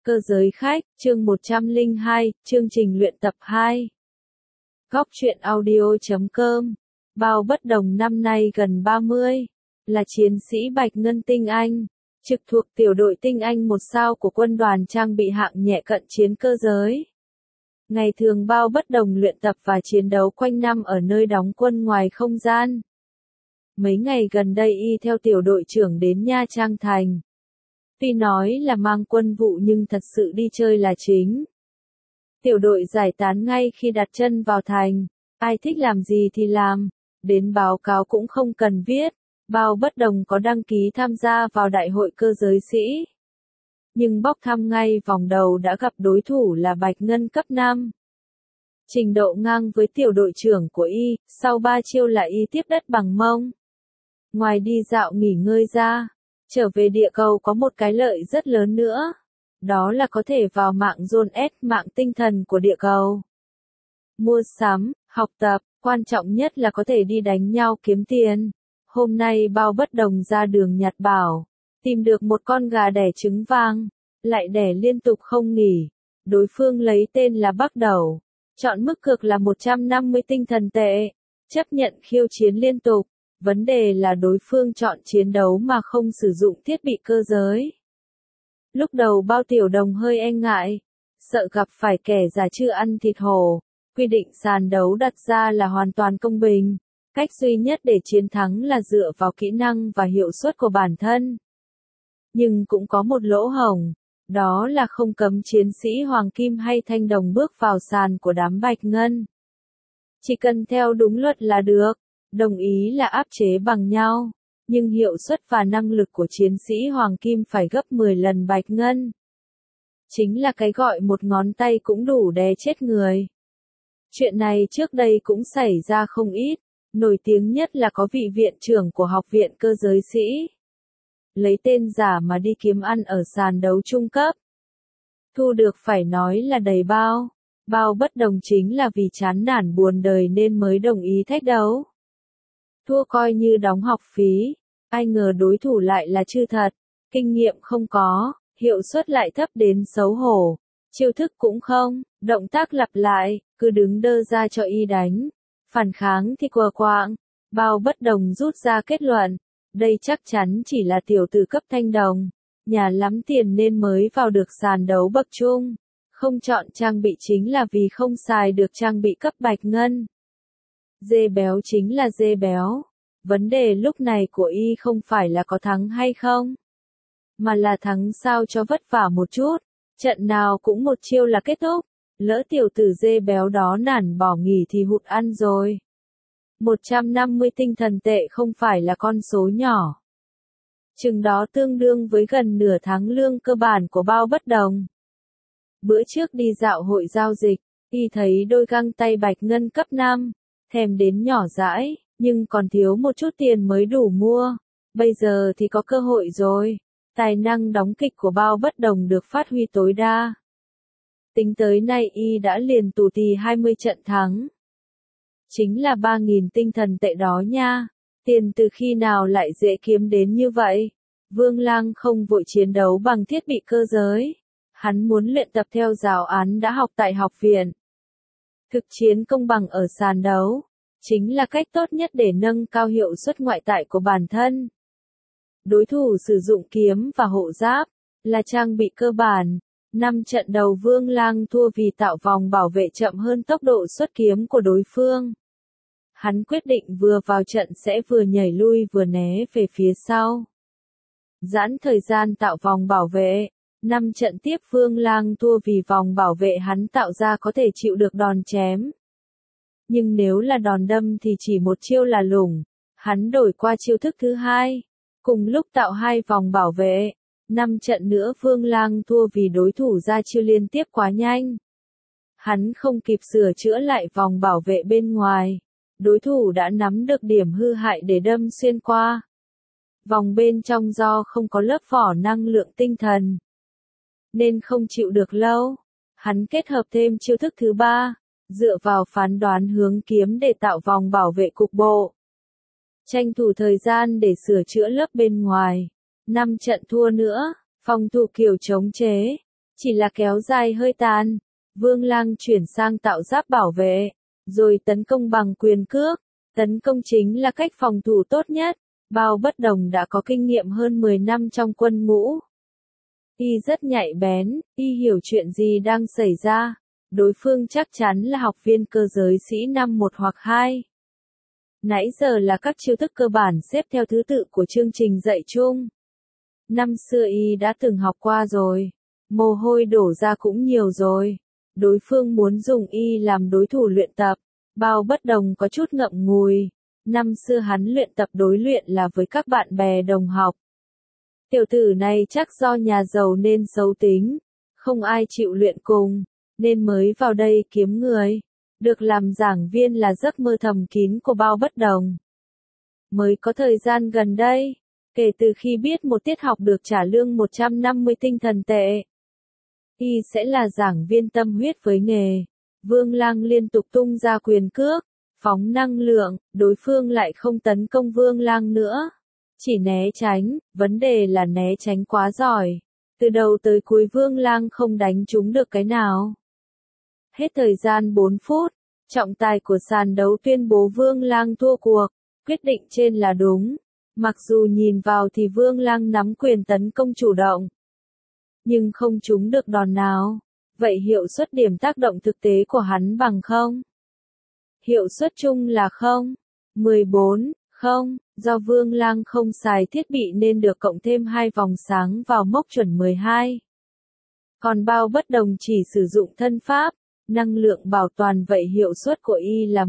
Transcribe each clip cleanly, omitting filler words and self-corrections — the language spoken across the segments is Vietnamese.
Cơ giới khách, chương 102, chương trình luyện tập 2. Góc truyện audio.com. Bao bất đồng năm nay gần 30, là chiến sĩ Bạch Ngân Tinh Anh, trực thuộc tiểu đội Tinh Anh 1 sao của quân đoàn trang bị hạng nhẹ cận chiến cơ giới. Ngày thường Bao bất đồng luyện tập và chiến đấu quanh năm ở nơi đóng quân ngoài không gian. Mấy ngày gần đây y theo tiểu đội trưởng đến Nha Trang Thành. Tuy nói là mang quân vụ nhưng thật sự đi chơi là chính. Tiểu đội giải tán ngay khi đặt chân vào thành, ai thích làm gì thì làm, đến báo cáo cũng không cần viết. Bao bất đồng có đăng ký tham gia vào đại hội cơ giới sĩ. Nhưng bốc thăm ngay vòng đầu đã gặp đối thủ là Bạch Ngân cấp 5. Trình độ ngang với tiểu đội trưởng của y, sau 3 chiêu là y tiếp đất bằng mông. Ngoài đi dạo nghỉ ngơi ra, trở về địa cầu có một cái lợi rất lớn nữa. Đó là có thể vào mạng Zone S, mạng tinh thần của địa cầu. Mua sắm, học tập, quan trọng nhất là có thể đi đánh nhau kiếm tiền. Hôm nay Bao bất đồng ra đường nhặt bảo, tìm được một con gà đẻ trứng vàng, lại đẻ liên tục không nghỉ. Đối phương lấy tên là Bắc Đầu, chọn mức cược là 150 tinh thần tệ, chấp nhận khiêu chiến liên tục. Vấn đề là đối phương chọn chiến đấu mà không sử dụng thiết bị cơ giới. Lúc đầu Bao tiểu đồng hơi e ngại, sợ gặp phải kẻ già chưa ăn thịt hổ. Quy định sàn đấu đặt ra là hoàn toàn công bình. Cách duy nhất để chiến thắng là dựa vào kỹ năng và hiệu suất của bản thân. Nhưng cũng có một lỗ hổng, đó là không cấm chiến sĩ Hoàng Kim hay Thanh Đồng bước vào sàn của đám Bạch Ngân. Chỉ cần theo đúng luật là được. Đồng ý là áp chế bằng nhau, nhưng hiệu suất và năng lực của chiến sĩ Hoàng Kim phải gấp 10 lần Bạch Ngân. Chính là cái gọi một ngón tay cũng đủ đè chết người. Chuyện này trước đây cũng xảy ra không ít, nổi tiếng nhất là có vị viện trưởng của học viện cơ giới sĩ. Lấy tên giả mà đi kiếm ăn ở sàn đấu trung cấp. Thu được phải nói là đầy bao. Bao bất đồng chính là vì chán nản buồn đời nên mới đồng ý thách đấu. Thua coi như đóng học phí, ai ngờ đối thủ lại là chư thật, kinh nghiệm không có, hiệu suất lại thấp đến xấu hổ, chiêu thức cũng không, động tác lặp lại, cứ đứng đơ ra cho y đánh, phản kháng thì quờ quạng. Bao bất đồng rút ra kết luận, đây chắc chắn chỉ là tiểu tử cấp Thanh Đồng, nhà lắm tiền nên mới vào được sàn đấu bậc trung, không chọn trang bị chính là vì không xài được trang bị cấp Bạch Ngân. Dê béo chính là dê béo. Vấn đề lúc này của y không phải là có thắng hay không, mà là thắng sao cho vất vả một chút. Trận nào cũng một chiêu là kết thúc. Lỡ tiểu tử dê béo đó nản bỏ nghỉ thì hụt ăn rồi. 150 tinh thần tệ không phải là con số nhỏ. Chừng đó tương đương với gần nửa tháng lương cơ bản của Bao bất đồng. Bữa trước đi dạo hội giao dịch, y thấy đôi găng tay Bạch Ngân cấp 5. Thèm đến nhỏ dãi, nhưng còn thiếu một chút tiền mới đủ mua. Bây giờ thì có cơ hội rồi. Tài năng đóng kịch của Bao bất đồng được phát huy tối đa. Tính tới nay y đã liền tù tì 20 trận thắng. Chính là 3.000 tinh thần tệ đó nha. Tiền từ khi nào lại dễ kiếm đến như vậy? Vương Lang không vội chiến đấu bằng thiết bị cơ giới. Hắn muốn luyện tập theo giáo án đã học tại học viện. Thực chiến công bằng ở sàn đấu, chính là cách tốt nhất để nâng cao hiệu suất ngoại tại của bản thân. Đối thủ sử dụng kiếm và hộ giáp, là trang bị cơ bản. 5 trận đầu Vương Lang thua vì tạo vòng bảo vệ chậm hơn tốc độ xuất kiếm của đối phương. Hắn quyết định vừa vào trận sẽ vừa nhảy lui vừa né về phía sau. Giãn thời gian tạo vòng bảo vệ. 5 trận tiếp Vương Lang thua vì vòng bảo vệ hắn tạo ra có thể chịu được đòn chém. Nhưng nếu là đòn đâm thì chỉ một chiêu là lủng. Hắn đổi qua chiêu thức thứ hai. Cùng lúc tạo 2 vòng bảo vệ. 5 trận nữa Vương Lang thua vì đối thủ ra chiêu liên tiếp quá nhanh. Hắn không kịp sửa chữa lại vòng bảo vệ bên ngoài. Đối thủ đã nắm được điểm hư hại để đâm xuyên qua. Vòng bên trong do không có lớp vỏ năng lượng tinh thần, nên không chịu được lâu. Hắn kết hợp thêm chiêu thức thứ 3, dựa vào phán đoán hướng kiếm để tạo vòng bảo vệ cục bộ. Tranh thủ thời gian để sửa chữa lớp bên ngoài. 5 trận thua nữa, phòng thủ kiểu chống chế. Chỉ là kéo dài hơi tàn. Vương Lang chuyển sang tạo giáp bảo vệ, rồi tấn công bằng quyền cước. Tấn công chính là cách phòng thủ tốt nhất. Bao Bất Đồng đã có kinh nghiệm hơn 10 năm trong quân ngũ. Y rất nhạy bén, y hiểu chuyện gì đang xảy ra. Đối phương chắc chắn là học viên cơ giới sĩ năm 1 hoặc 2. Nãy giờ là các chiêu thức cơ bản xếp theo thứ tự của chương trình dạy chung. Năm xưa y đã từng học qua rồi. Mồ hôi đổ ra cũng nhiều rồi. Đối phương muốn dùng y làm đối thủ luyện tập. Bao Bất Đồng có chút ngậm ngùi. Năm xưa hắn luyện tập đối luyện là với các bạn bè đồng học. Tiểu tử này chắc do nhà giàu nên xấu tính. Không ai chịu luyện cùng. Nên mới vào đây kiếm người. Được làm giảng viên là giấc mơ thầm kín của Bao Bất Đồng. Mới có thời gian gần đây, kể từ khi biết một tiết học được trả lương 150 tinh thần tệ, y sẽ là giảng viên tâm huyết với nghề. Vương Lang liên tục tung ra quyền cước, phóng năng lượng, đối phương lại không tấn công Vương Lang nữa. Chỉ né tránh, vấn đề là né tránh quá giỏi. Từ đầu tới cuối Vương Lang không đánh trúng được cái nào. Hết thời gian 4 phút, trọng tài của sàn đấu tuyên bố Vương Lang thua cuộc, quyết định trên là đúng. Mặc dù nhìn vào thì Vương Lang nắm quyền tấn công chủ động, nhưng không trúng được đòn nào. Vậy hiệu suất điểm tác động thực tế của hắn bằng không? Hiệu suất chung là 0,14, do Vương Lang không xài thiết bị nên được cộng thêm 2 vòng sáng vào mốc chuẩn 12. Còn Bao Bất Đồng chỉ sử dụng thân pháp, năng lượng bảo toàn, vậy hiệu suất của y là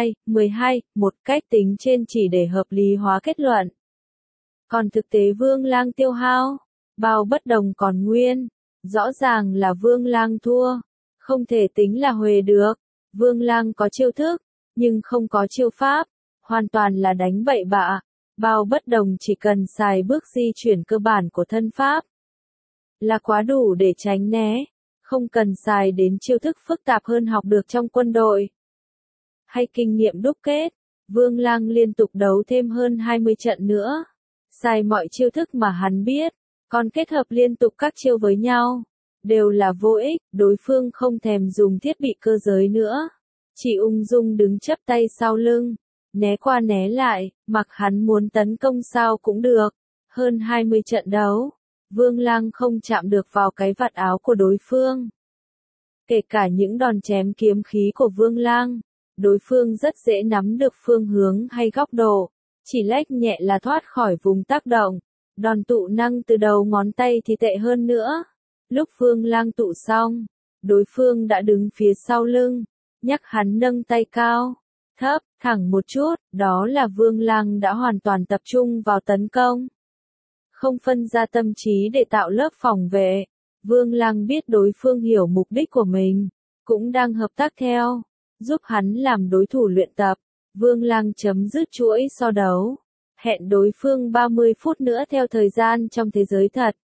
12, một cách tính trên chỉ để hợp lý hóa kết luận. Còn thực tế Vương Lang tiêu hao, Bao Bất Đồng còn nguyên. Rõ ràng là Vương Lang thua. Không thể tính là huề được. Vương Lang có chiêu thức, nhưng không có chiêu pháp. Hoàn toàn là đánh bậy bạ. Bao Bất Đồng chỉ cần xài bước di chuyển cơ bản của thân pháp là quá đủ để tránh né. Không cần xài đến chiêu thức phức tạp hơn học được trong quân đội hay kinh nghiệm đúc kết. Vương Lang liên tục đấu thêm hơn 20 trận nữa. Xài mọi chiêu thức mà hắn biết, còn kết hợp liên tục các chiêu với nhau. Đều là vô ích, đối phương không thèm dùng thiết bị cơ giới nữa. Chỉ ung dung đứng chắp tay sau lưng, né qua né lại, mặc hắn muốn tấn công sao cũng được. Hơn 20 trận đấu, Vương Lang không chạm được vào cái vạt áo của đối phương. Kể cả những đòn chém kiếm khí của Vương Lang, đối phương rất dễ nắm được phương hướng hay góc độ, chỉ lách nhẹ là thoát khỏi vùng tác động. Đòn tụ năng từ đầu ngón tay thì tệ hơn nữa. Lúc Vương Lang tụ xong, đối phương đã đứng phía sau lưng, nhắc hắn nâng tay cao, thấp, thẳng một chút, đó là Vương Lang đã hoàn toàn tập trung vào tấn công. Không phân ra tâm trí để tạo lớp phòng vệ. Vương Lang biết đối phương hiểu mục đích của mình, cũng đang hợp tác theo, giúp hắn làm đối thủ luyện tập. Vương Lang chấm dứt chuỗi so đấu. Hẹn đối phương 30 phút nữa theo thời gian trong thế giới thật.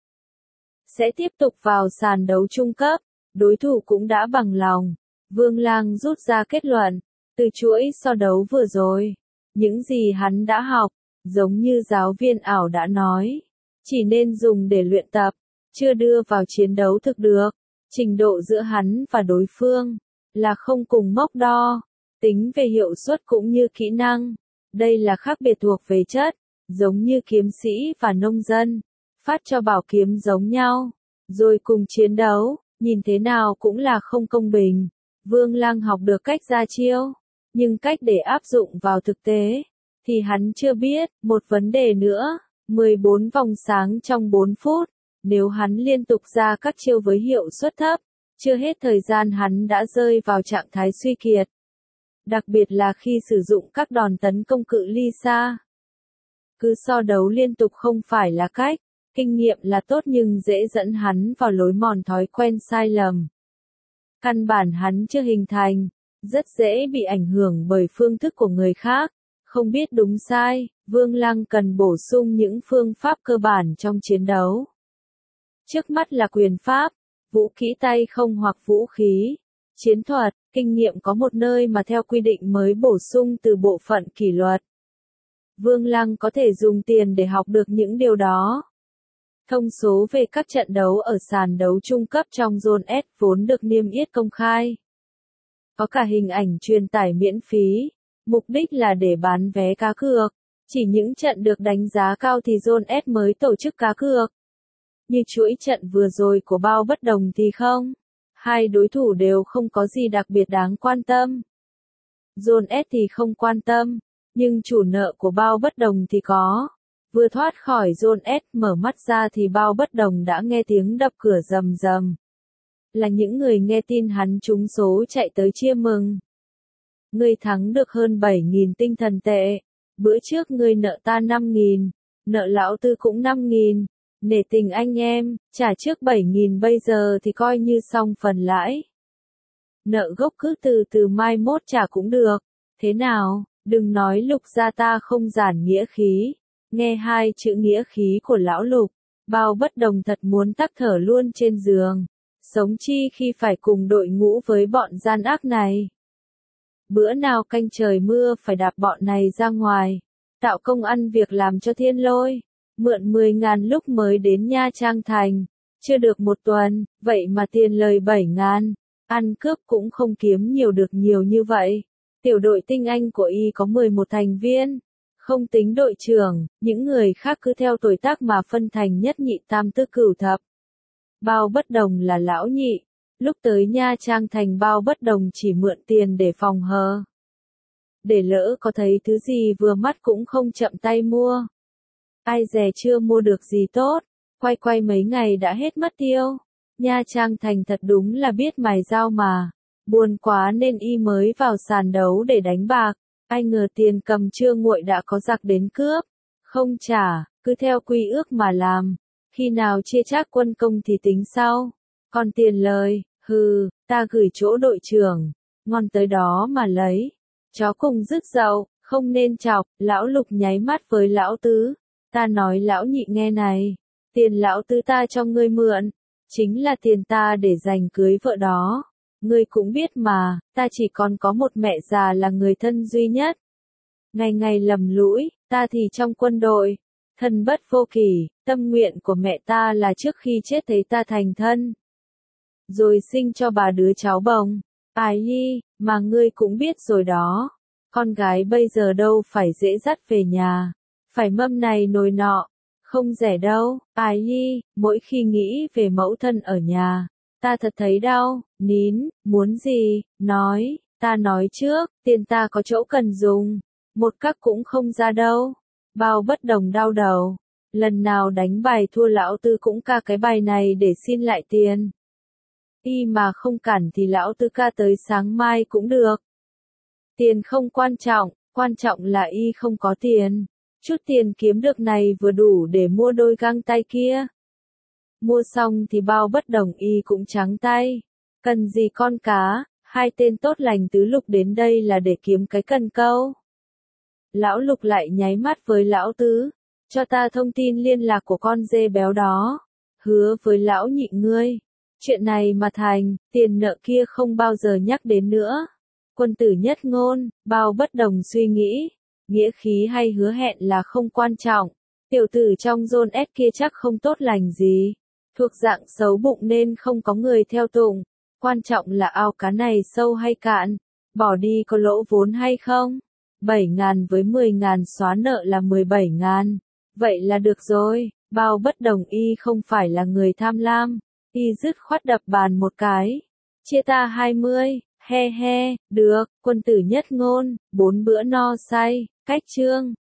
Sẽ tiếp tục vào sàn đấu trung cấp. Đối thủ cũng đã bằng lòng. Vương Lang rút ra kết luận, từ chuỗi so đấu vừa rồi, những gì hắn đã học, giống như giáo viên ảo đã nói, chỉ nên dùng để luyện tập, chưa đưa vào chiến đấu thực được. Trình độ giữa hắn và đối phương là không cùng mốc đo, tính về hiệu suất cũng như kỹ năng. Đây là khác biệt thuộc về chất, giống như kiếm sĩ và nông dân, phát cho bảo kiếm giống nhau, rồi cùng chiến đấu, nhìn thế nào cũng là không công bình. Vương Lang học được cách ra chiêu, nhưng cách để áp dụng vào thực tế, thì hắn chưa biết. Một vấn đề nữa, 14 vòng sáng trong 4 phút, nếu hắn liên tục ra các chiêu với hiệu suất thấp, chưa hết thời gian hắn đã rơi vào trạng thái suy kiệt. Đặc biệt là khi sử dụng các đòn tấn công cự ly xa. Cứ so đấu liên tục không phải là cách, kinh nghiệm là tốt nhưng dễ dẫn hắn vào lối mòn thói quen sai lầm. Căn bản hắn chưa hình thành, rất dễ bị ảnh hưởng bởi phương thức của người khác, không biết đúng sai. Vương Lang cần bổ sung những phương pháp cơ bản trong chiến đấu. Trước mắt là quyền pháp, vũ khí tay không hoặc vũ khí, chiến thuật, kinh nghiệm có một nơi mà theo quy định mới bổ sung từ bộ phận kỷ luật. Vương Lang có thể dùng tiền để học được những điều đó. Thông số về các trận đấu ở sàn đấu trung cấp trong Zone S vốn được niêm yết công khai. Có cả hình ảnh truyền tải miễn phí, mục đích là để bán vé cá cược. Chỉ những trận được đánh giá cao thì Zone S mới tổ chức cá cược. Như chuỗi trận vừa rồi của Bao Bất Đồng thì không. Hai đối thủ đều không có gì đặc biệt đáng quan tâm. Zone S thì không quan tâm, nhưng chủ nợ của Bao Bất Đồng thì có. Vừa thoát khỏi Zone S, mở mắt ra thì Bao Bất Đồng đã nghe tiếng đập cửa rầm rầm. Là những người nghe tin hắn trúng số chạy tới chia mừng. Ngươi thắng được hơn 7.000 tinh thần tệ. Bữa trước ngươi nợ ta 5.000, nợ lão tư cũng 5.000. Nể tình anh em, trả trước 7.000 bây giờ thì coi như xong phần lãi. Nợ gốc cứ từ từ mai mốt trả cũng được. Thế nào, đừng nói Lục gia ta không giản nghĩa khí. Nghe hai chữ nghĩa khí của lão Lục, Bao Bất Đồng thật muốn tắc thở luôn trên giường. Sống chi khi phải cùng đội ngũ với bọn gian ác này. Bữa nào canh trời mưa phải đạp bọn này ra ngoài. Tạo công ăn việc làm cho Thiên Lôi. Mượn 10.000 lúc mới đến Nha Trang Thành. Chưa được một tuần, vậy mà tiền lời 7.000. Ăn cướp cũng không kiếm nhiều được nhiều như vậy. Tiểu đội tinh anh của y có 11 thành viên. Không tính đội trưởng, những người khác cứ theo tuổi tác mà phân thành nhất nhị tam tứ cửu thập. Bao Bất Đồng là lão nhị. Lúc tới Nha Trang Thành Bao Bất Đồng chỉ mượn tiền để phòng hờ. Để lỡ có thấy thứ gì vừa mắt cũng không chậm tay mua. Ai dè chưa mua được gì tốt, quay mấy ngày đã hết mất tiêu. Nha Trang Thành thật đúng là biết mài dao mà. Buồn quá nên y mới vào sàn đấu để đánh bạc. Ai ngờ tiền cầm chưa nguội đã có giặc đến cướp. Không trả, cứ theo quy ước mà làm. Khi nào chia chác quân công thì tính sau. Còn tiền lời, ta gửi chỗ đội trưởng. Ngon tới đó mà lấy. Chó cùng rứt dậu, không nên chọc. Lão Lục nháy mắt với lão tứ. Ta nói lão nhị nghe này. Tiền lão tứ ta cho ngươi mượn. Chính là tiền ta để dành cưới vợ đó. Ngươi cũng biết mà, ta chỉ còn có một mẹ già là người thân duy nhất. Ngày ngày lầm lũi, ta thì trong quân đội. Thân bất vô kỷ, tâm nguyện của mẹ ta là trước khi chết thấy ta thành thân. Rồi sinh cho bà đứa cháu bồng. Ái nhi, mà ngươi cũng biết rồi đó. Con gái bây giờ đâu phải dễ dắt về nhà. Phải mâm này nồi nọ. Không rẻ đâu, Ái nhi, mỗi khi nghĩ về mẫu thân ở nhà. Ta thật thấy đau, nín, muốn gì, nói, ta nói trước, tiền ta có chỗ cần dùng. Một các cũng không ra đâu. Bao Bất Đồng đau đầu. Lần nào đánh bài thua lão tư cũng ca cái bài này để xin lại tiền. Y mà không cản thì lão tư ca tới sáng mai cũng được. Tiền không quan trọng là y không có tiền. Chút tiền kiếm được này vừa đủ để mua đôi găng tay kia. Mua xong thì Bao Bất Đồng y cũng trắng tay. Cần gì con cá, hai tên tốt lành tứ Lục đến đây là để kiếm cái cần câu. Lão Lục lại nháy mắt với lão tứ. Cho ta thông tin liên lạc của con dê béo đó. Hứa với lão nhị ngươi. Chuyện này mà thành, tiền nợ kia không bao giờ nhắc đến nữa. Quân tử nhất ngôn, Bao Bất Đồng suy nghĩ. Nghĩa khí hay hứa hẹn là không quan trọng. Tiểu tử trong Zone S kia chắc không tốt lành gì. Thuộc dạng xấu bụng nên không có người theo tụng. Quan trọng là ao cá này sâu hay cạn. Bỏ đi có lỗ vốn hay không? 7.000 với 10.000 xóa nợ là 17.000. Vậy là được rồi. Bao Bất Đồng y không phải là người tham lam. Y dứt khoát đập bàn một cái. Chia ta 20. He he, được, quân tử nhất ngôn, 4 bữa no say, cách chương.